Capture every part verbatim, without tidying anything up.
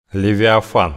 Левиафан.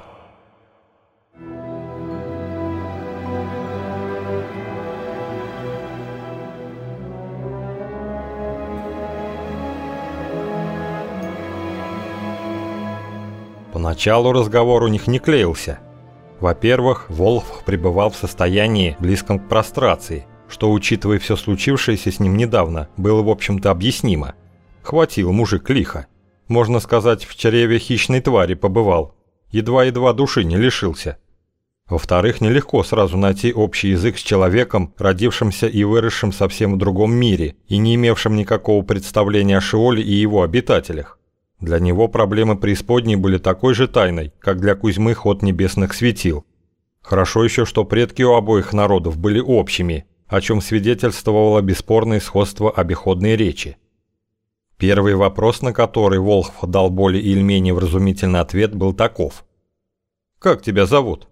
Поначалу разговор у них не клеился. Во-первых, Волхв пребывал в состоянии, близком к прострации, что, учитывая все случившееся с ним недавно, было в общем-то объяснимо. Хватил мужик лихо. Можно сказать, в чреве хищной твари побывал. Едва-едва души не лишился. Во-вторых, нелегко сразу найти общий язык с человеком, родившимся и выросшим совсем в другом мире и не имевшим никакого представления о Шеоле и его обитателях. Для него проблемы преисподней были такой же тайной, как для Кузьмы ход небесных светил. Хорошо еще, что предки у обоих народов были общими, о чем свидетельствовало бесспорное сходство обиходной речи. Первый вопрос, на который Волхв дал более или менее вразумительный ответ, был таков. «Как тебя зовут?»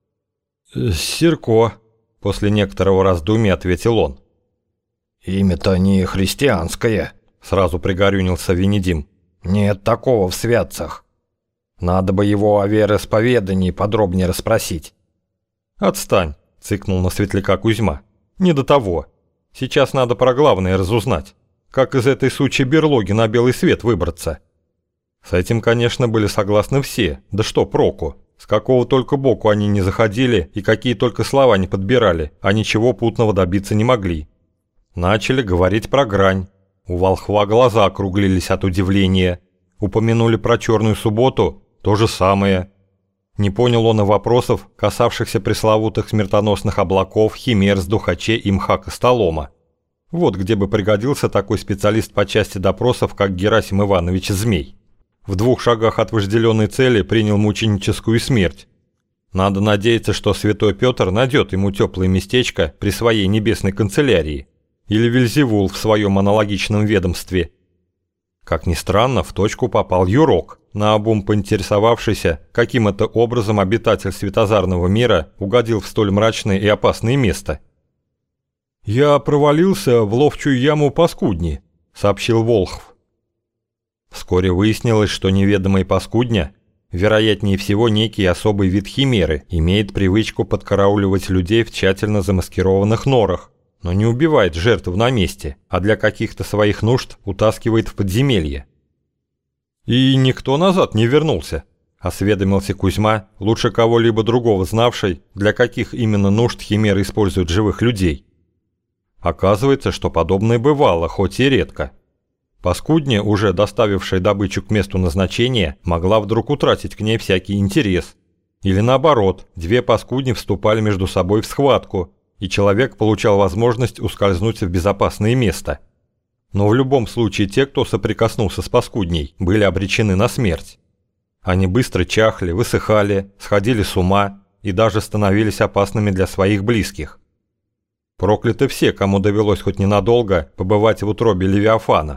«Сирко», — после некоторого раздумья ответил он. «Имя-то не христианское», — сразу пригорюнился Венедим. «Нет такого в святцах. Надо бы его о вероисповедании подробнее расспросить». «Отстань», — цыкнул на светляка Кузьма. «Не до того. Сейчас надо про главное разузнать. Как из этой сучьей берлоги на белый свет выбраться?» С этим, конечно, были согласны все. Да что проку? С какого только боку они не заходили и какие только слова не подбирали, а ничего путного добиться не могли. Начали говорить про грань. У Волхва глаза округлились от удивления. Упомянули про черную субботу, то же самое. Не понял он и вопросов, касавшихся пресловутых смертоносных облаков, химер, сдухачей и мха Костолома. Вот где бы пригодился такой специалист по части допросов, как Герасим Иванович Змей. В двух шагах от вожделенной цели принял мученическую смерть. Надо надеяться, что святой Петр найдет ему теплое местечко при своей небесной канцелярии. Или Вельзевул в своем аналогичном ведомстве. Как ни странно, в точку попал Юрок, наобум поинтересовавшийся, каким это образом обитатель светозарного мира угодил в столь мрачное и опасное место. «Я провалился в ловчую яму паскудни», — сообщил Волхв. Вскоре выяснилось, что неведомый паскудня, вероятнее всего некий особый вид химеры, имеет привычку подкарауливать людей в тщательно замаскированных норах, но не убивает жертву на месте, а для каких-то своих нужд утаскивает в подземелье. «И никто назад не вернулся», — осведомился Кузьма, лучше кого-либо другого знавший, для каких именно нужд химеры используют живых людей. Оказывается, что подобное бывало, хоть и редко. Паскудня, уже доставившая добычу к месту назначения, могла вдруг утратить к ней всякий интерес. Или наоборот, две паскудни вступали между собой в схватку, и человек получал возможность ускользнуть в безопасное место. Но в любом случае те, кто соприкоснулся с паскудней, были обречены на смерть. Они быстро чахли, высыхали, сходили с ума и даже становились опасными для своих близких. Прокляты все, кому довелось хоть ненадолго побывать в утробе Левиафана.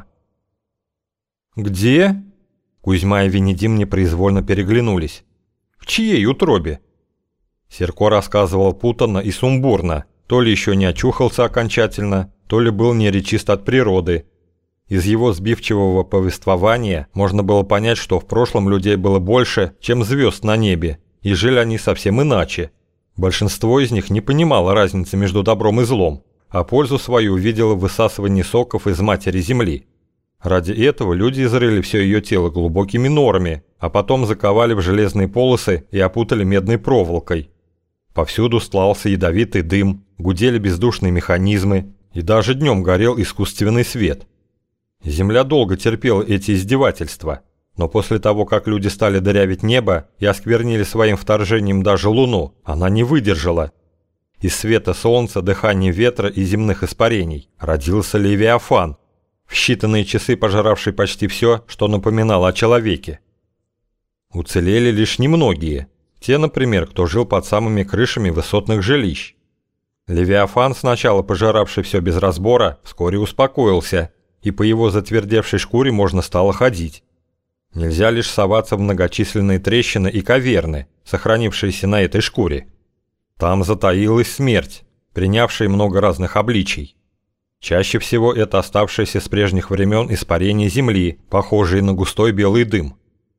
«Где?» Кузьма и Венедим непроизвольно переглянулись. «В чьей утробе?» Сирко рассказывал путанно и сумбурно, то ли еще не очухался окончательно, то ли был неречист от природы. Из его сбивчивого повествования можно было понять, что в прошлом людей было больше, чем звезд на небе, и жили они совсем иначе. Большинство из них не понимало разницы между добром и злом, а пользу свою увидело в высасывании соков из матери земли. Ради этого люди изрыли все ее тело глубокими норами, а потом заковали в железные полосы и опутали медной проволокой. Повсюду стлался ядовитый дым, гудели бездушные механизмы, и даже днем горел искусственный свет. Земля долго терпела эти издевательства, но после того, как люди стали дырявить небо и осквернили своим вторжением даже луну, она не выдержала. Из света солнца, дыхания ветра и земных испарений родился Левиафан, в считанные часы пожиравший почти все, что напоминало о человеке. Уцелели лишь немногие, те, например, кто жил под самыми крышами высотных жилищ. Левиафан, сначала пожиравший все без разбора, вскоре успокоился, и по его затвердевшей шкуре можно стало ходить. Нельзя лишь соваться в многочисленные трещины и каверны, сохранившиеся на этой шкуре. Там затаилась смерть, принявшая много разных обличий. Чаще всего это оставшееся с прежних времен испарение земли, похожее на густой белый дым.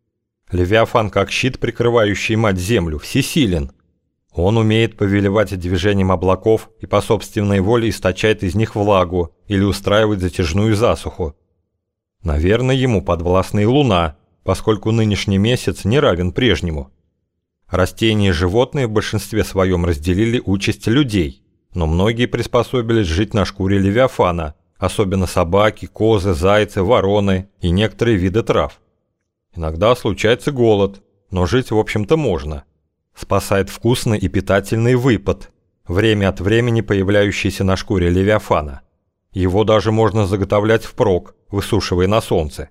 Левиафан, как щит, прикрывающий мать-землю, всесилен. Он умеет повелевать движением облаков и по собственной воле источает из них влагу или устраивает затяжную засуху. Наверное, ему подвластна и луна, поскольку нынешний месяц не равен прежнему. Растения и животные в большинстве своем разделили участь людей, но многие приспособились жить на шкуре Левиафана, особенно собаки, козы, зайцы, вороны и некоторые виды трав. Иногда случается голод, но жить, в общем-то, можно. Спасает вкусный и питательный выпад, время от времени появляющийся на шкуре Левиафана. Его даже можно заготовлять впрок, высушивая на солнце.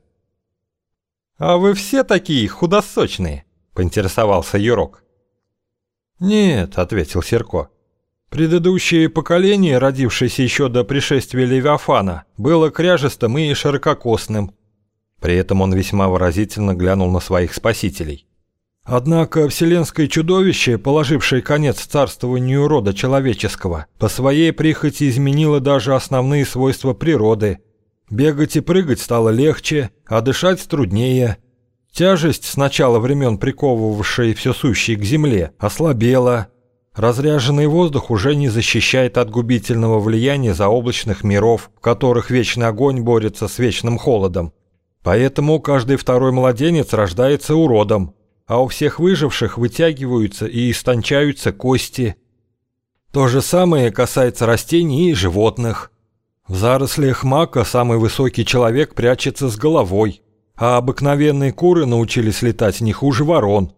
«А вы все такие худосочные?» – поинтересовался Юрок. «Нет», – ответил Серко. «Предыдущее поколение, родившееся еще до пришествия Левиафана, было кряжестым и ширококосным». При этом он весьма выразительно глянул на своих спасителей. Однако вселенское чудовище, положившее конец царствованию рода человеческого, по своей прихоти изменило даже основные свойства природы. Бегать и прыгать стало легче, а дышать труднее. Тяжесть, с начала времен приковывавшая все сущее к земле, ослабела. Разряженный воздух уже не защищает от губительного влияния заоблачных миров, в которых вечный огонь борется с вечным холодом. Поэтому каждый второй младенец рождается уродом, а у всех выживших вытягиваются и истончаются кости. То же самое касается растений и животных. В зарослях мака самый высокий человек прячется с головой, а обыкновенные куры научились летать не хуже ворон.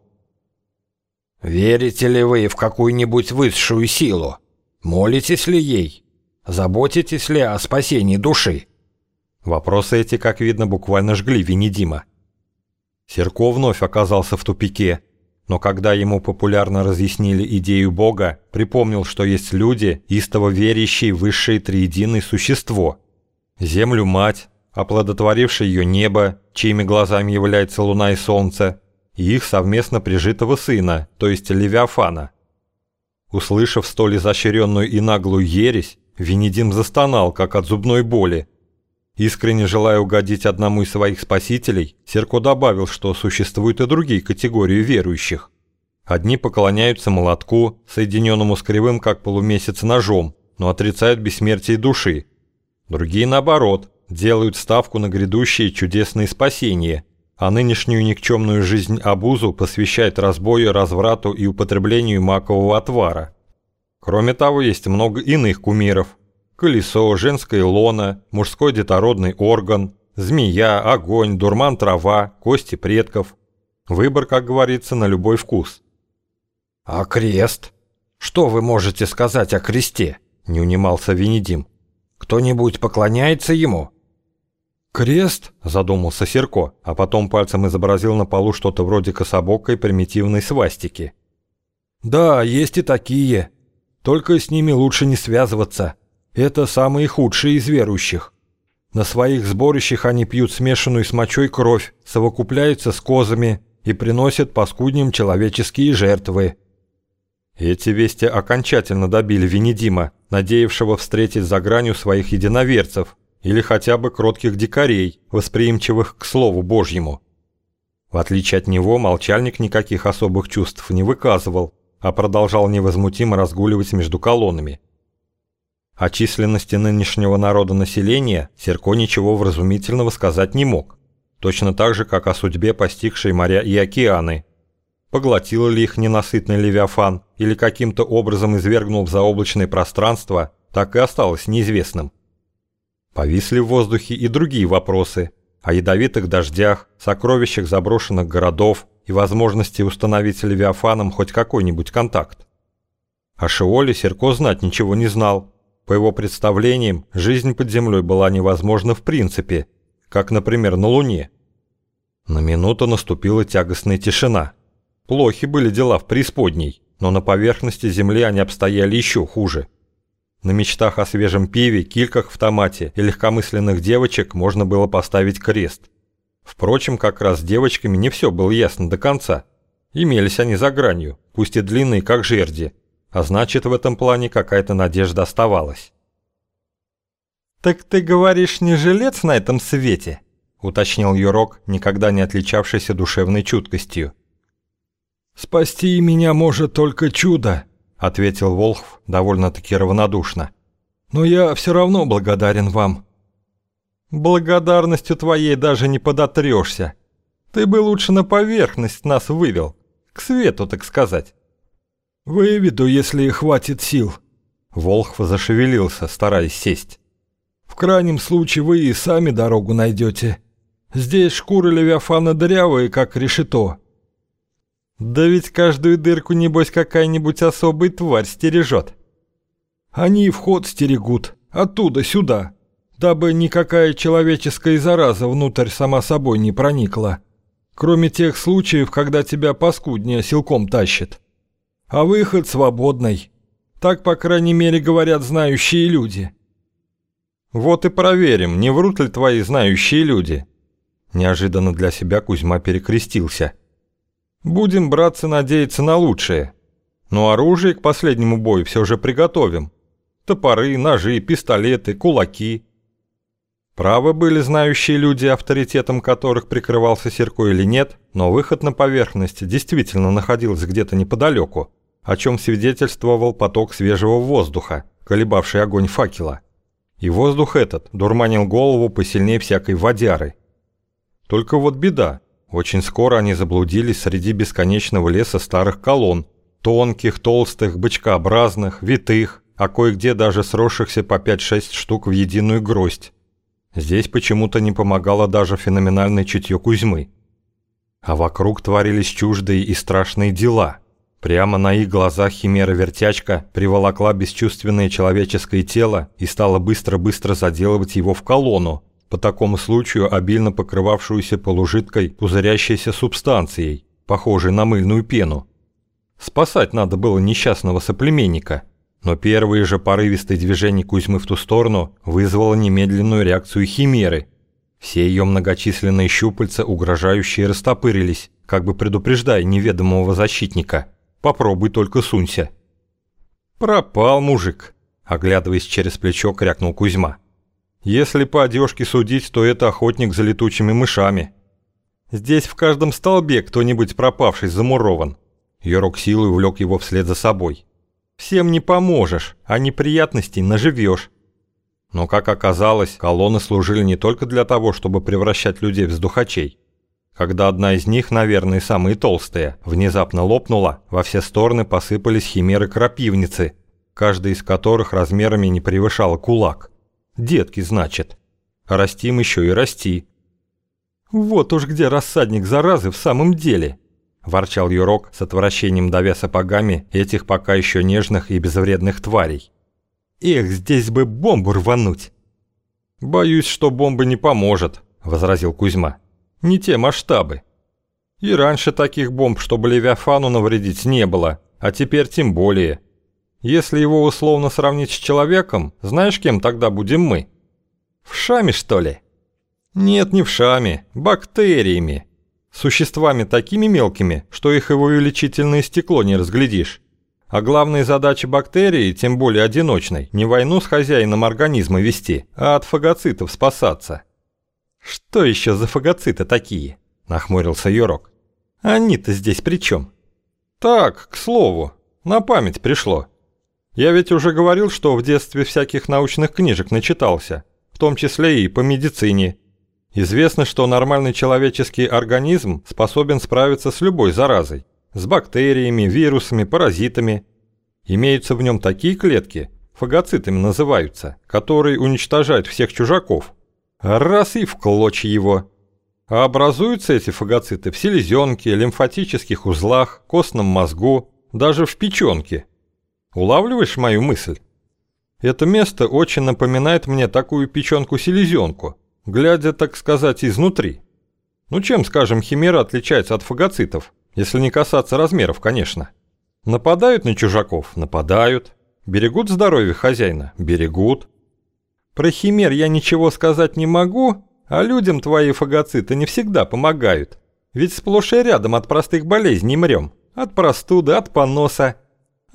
«Верите ли вы в какую-нибудь высшую силу? Молитесь ли ей? Заботитесь ли о спасении души?» Вопросы эти, как видно, буквально жгли Венедима. Серко вновь оказался в тупике, но когда ему популярно разъяснили идею Бога, припомнил, что есть люди, истово верящие в высшее триединое существо. Землю-мать, оплодотворившее ее небо, чьими глазами является луна и солнце, и их совместно прижитого сына, то есть Левиафана. Услышав столь изощренную и наглую ересь, Венедим застонал, как от зубной боли. Искренне желая угодить одному из своих спасителей, Серко добавил, что существуют и другие категории верующих. Одни поклоняются молотку, соединенному с кривым как полумесяц ножом, но отрицают бессмертие души. Другие, наоборот, делают ставку на грядущее чудесное спасение, а нынешнюю никчемную жизнь обузу посвящают разбою, разврату и употреблению макового отвара. Кроме того, есть много иных кумиров. Колесо, женское лоно, мужской детородный орган, змея, огонь, дурман трава, кости предков. Выбор, как говорится, на любой вкус. «А крест? Что вы можете сказать о кресте?» – не унимался Венедим. «Кто-нибудь поклоняется ему?» «Крест?» – задумался Серко, а потом пальцем изобразил на полу что-то вроде кособокой примитивной свастики. «Да, есть и такие. Только с ними лучше не связываться. Это самые худшие из верующих. На своих сборищах они пьют смешанную с мочой кровь, совокупляются с козами и приносят паскудням человеческие жертвы». Эти вести окончательно добили Венедима, надеявшего встретить за гранью своих единоверцев или хотя бы кротких дикарей, восприимчивых к Слову Божьему. В отличие от него, молчальник никаких особых чувств не выказывал, а продолжал невозмутимо разгуливать между колоннами. О численности нынешнего народонаселения Серко ничего вразумительного сказать не мог, точно так же, как о судьбе постигшей моря и океаны. Поглотил ли их ненасытный Левиафан или каким-то образом извергнул в заоблачное пространство, так и осталось неизвестным. Повисли в воздухе и другие вопросы о ядовитых дождях, сокровищах заброшенных городов и возможности установить с Левиафаном хоть какой-нибудь контакт. О Шеоле Серко знать ничего не знал. По его представлениям, жизнь под землей была невозможна в принципе, как, например, на Луне. На минуту наступила тягостная тишина. Плохи были дела в преисподней, но на поверхности земли они обстояли еще хуже. На мечтах о свежем пиве, кильках в томате и легкомысленных девочек можно было поставить крест. Впрочем, как раз с девочками не все было ясно до конца. Имелись они за гранью, пусть и длинные, как жерди, а значит, в этом плане какая-то надежда оставалась. «Так ты говоришь, не жилец на этом свете?» — уточнил Юрок, никогда не отличавшийся душевной чуткостью. «Спасти меня может только чудо», — ответил Волхв довольно-таки равнодушно. «Но я все равно благодарен вам». «Благодарностью твоей даже не подотрешься. Ты бы лучше на поверхность нас вывел, к свету, так сказать». «Выведу, если хватит сил». Волхв зашевелился, стараясь сесть. «В крайнем случае вы и сами дорогу найдете. Здесь шкуры левиафана дырявые, как решето». «Да ведь каждую дырку, небось, какая-нибудь особая тварь стережет». «Они вход стерегут, оттуда сюда, дабы никакая человеческая зараза внутрь сама собой не проникла, кроме тех случаев, когда тебя паскуднее силком тащит. А выход свободный. Так, по крайней мере, говорят знающие люди». «Вот и проверим, не врут ли твои знающие люди». Неожиданно для себя Кузьма перекрестился. «Будем, братцы, надеяться на лучшее. Но оружие к последнему бою все же приготовим. Топоры, ножи, пистолеты, кулаки». Правы были знающие люди, авторитетом которых прикрывался Серко или нет, но выход на поверхность действительно находился где-то неподалеку, о чем свидетельствовал поток свежего воздуха, колебавший огонь факела. И воздух этот дурманил голову посильнее всякой водяры. Только вот беда. Очень скоро они заблудились среди бесконечного леса старых колонн, тонких, толстых, бычкообразных, витых, а кое-где даже сросшихся по пять-шесть штук в единую гроздь. Здесь почему-то не помогало даже феноменальное чутье Кузьмы. А вокруг творились чуждые и страшные дела. Прямо на их глазах химера-вертячка приволокла бесчувственное человеческое тело и стала быстро-быстро заделывать его в колонну, по такому случаю обильно покрывавшуюся полужидкой пузырящейся субстанцией, похожей на мыльную пену. Спасать надо было несчастного соплеменника, но первые же порывистые движения Кузьмы в ту сторону вызвало немедленную реакцию химеры. Все ее многочисленные щупальца угрожающие растопырились, как бы предупреждая неведомого защитника. Попробуй только сунься. «Пропал мужик», — оглядываясь через плечо, крякнул Кузьма. «Если по одежке судить, то это охотник за летучими мышами. Здесь в каждом столбе кто-нибудь пропавший замурован». Юрок силой увлек его вслед за собой. «Всем не поможешь, а неприятностей наживешь». Но, как оказалось, колонны служили не только для того, чтобы превращать людей в вздухачей. Когда одна из них, наверное, самая толстая, внезапно лопнула, во все стороны посыпались химеры-крапивницы, каждая из которых размерами не превышала кулак. Детки, значит. Расти им еще и расти. «Вот уж где рассадник заразы в самом деле», – ворчал Юрок с отвращением давя сапогами этих пока еще нежных и безвредных тварей. «Эх, здесь бы бомбу рвануть!» «Боюсь, что бомба не поможет», – возразил Кузьма. «Не те масштабы. И раньше таких бомб, чтобы Левиафану навредить, не было, а теперь тем более. Если его условно сравнить с человеком, знаешь, кем тогда будем мы? Вшами, что ли?» «Нет, не вшами, бактериями. Существами такими мелкими, что их и в увеличительное стекло не разглядишь. А главная задача бактерии, тем более одиночной, не войну с хозяином организма вести, а от фагоцитов спасаться». «Что еще за фагоциты такие?» – нахмурился Юрок. «Они-то здесь при чем?» «Так, к слову, на память пришло. Я ведь уже говорил, что в детстве всяких научных книжек начитался, в том числе и по медицине. Известно, что нормальный человеческий организм способен справиться с любой заразой, с бактериями, вирусами, паразитами. Имеются в нем такие клетки, фагоцитами называются, которые уничтожают всех чужаков. Раз и в клочья его. А образуются эти фагоциты в селезенке, лимфатических узлах, костном мозгу, даже в печенке. Улавливаешь мою мысль? Это место очень напоминает мне такую печенку-селезенку, глядя, так сказать, изнутри. Ну чем, скажем, химера отличается от фагоцитов, если не касаться размеров, конечно? Нападают на чужаков? Нападают. Берегут здоровье хозяина? Берегут. Про химер я ничего сказать не могу, а людям твои фагоциты не всегда помогают. Ведь сплошь и рядом от простых болезней мрем. От простуды, от поноса.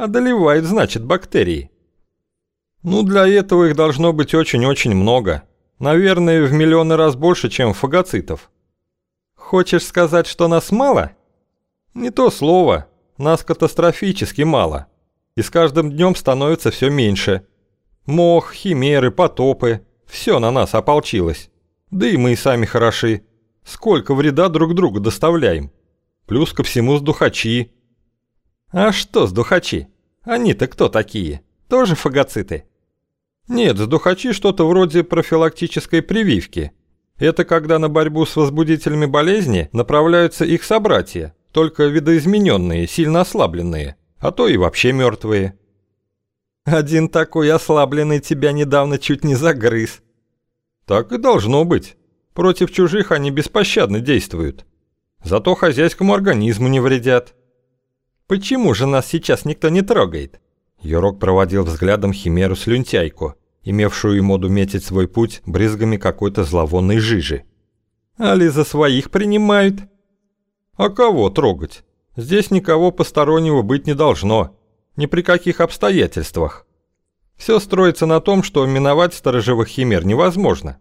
Одолевают, значит, бактерии. Ну, для этого их должно быть очень-очень много. Наверное, в миллионы раз больше, чем фагоцитов. Хочешь сказать, что нас мало? Не то слово. Нас катастрофически мало. И с каждым днем становится все меньше. Мох, химеры, потопы. Все на нас ополчилось. Да и мы и сами хороши. Сколько вреда друг другу доставляем. Плюс ко всему сдухачи. А что сдухачи? Они-то кто такие? Тоже фагоциты? Нет, сдухачи что-то вроде профилактической прививки. Это когда на борьбу с возбудителями болезни направляются их собратья, только видоизмененные, сильно ослабленные, а то и вообще мертвые. Один такой ослабленный тебя недавно чуть не загрыз. Так и должно быть. Против чужих они беспощадно действуют. Зато хозяйскому организму не вредят. Почему же нас сейчас никто не трогает? Йорок проводил взглядом химеру-слюнтяйку, имевшую моду метить свой путь брызгами какой-то зловонной жижи. Али за своих принимают? А кого трогать? Здесь никого постороннего быть не должно. Ни при каких обстоятельствах. Все строится на том, что миновать сторожевых химер невозможно.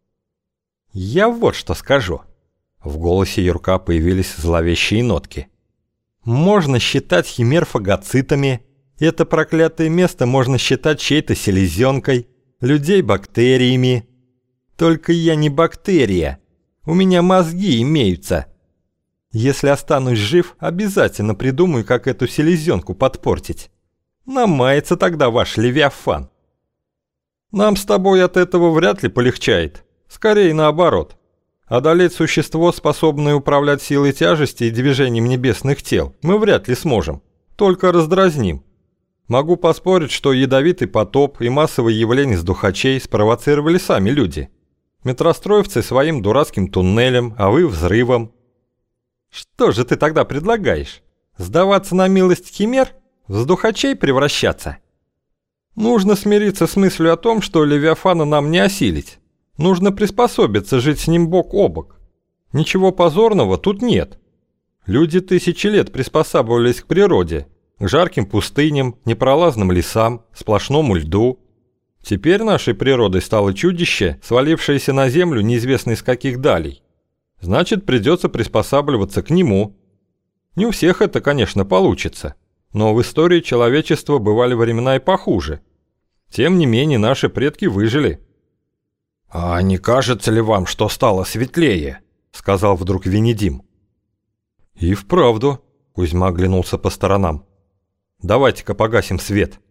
Я вот что скажу. В голосе Юрка появились зловещие нотки. Можно считать химер фагоцитами. Это проклятое место можно считать чьей-то селезенкой, людей бактериями. Только я не бактерия. У меня мозги имеются. Если останусь жив, обязательно придумаю, как эту селезенку подпортить. Намается тогда ваш Левиафан. Нам с тобой от этого вряд ли полегчает. Скорее наоборот. Одолеть существо, способное управлять силой тяжести и движением небесных тел, мы вряд ли сможем. Только раздразним. Могу поспорить, что ядовитый потоп и массовые явления сдухачей спровоцировали сами люди. Метростроевцы своим дурацким туннелем, а вы взрывом. Что же ты тогда предлагаешь? Сдаваться на милость химер? В сдухачей превращаться? Нужно смириться с мыслью о том, что Левиафана нам не осилить. Нужно приспособиться жить с ним бок о бок. Ничего позорного тут нет. Люди тысячи лет приспосабливались к природе, к жарким пустыням, непролазным лесам, сплошному льду. Теперь нашей природой стало чудище, свалившееся на землю неизвестно из каких далей. Значит, придется приспосабливаться к нему. Не у всех это, конечно, получится, но в истории человечества бывали времена и похуже. Тем не менее, наши предки выжили. «А не кажется ли вам, что стало светлее?» — сказал вдруг Венедим. «И вправду», — Кузьма оглянулся по сторонам. «Давайте-ка погасим свет».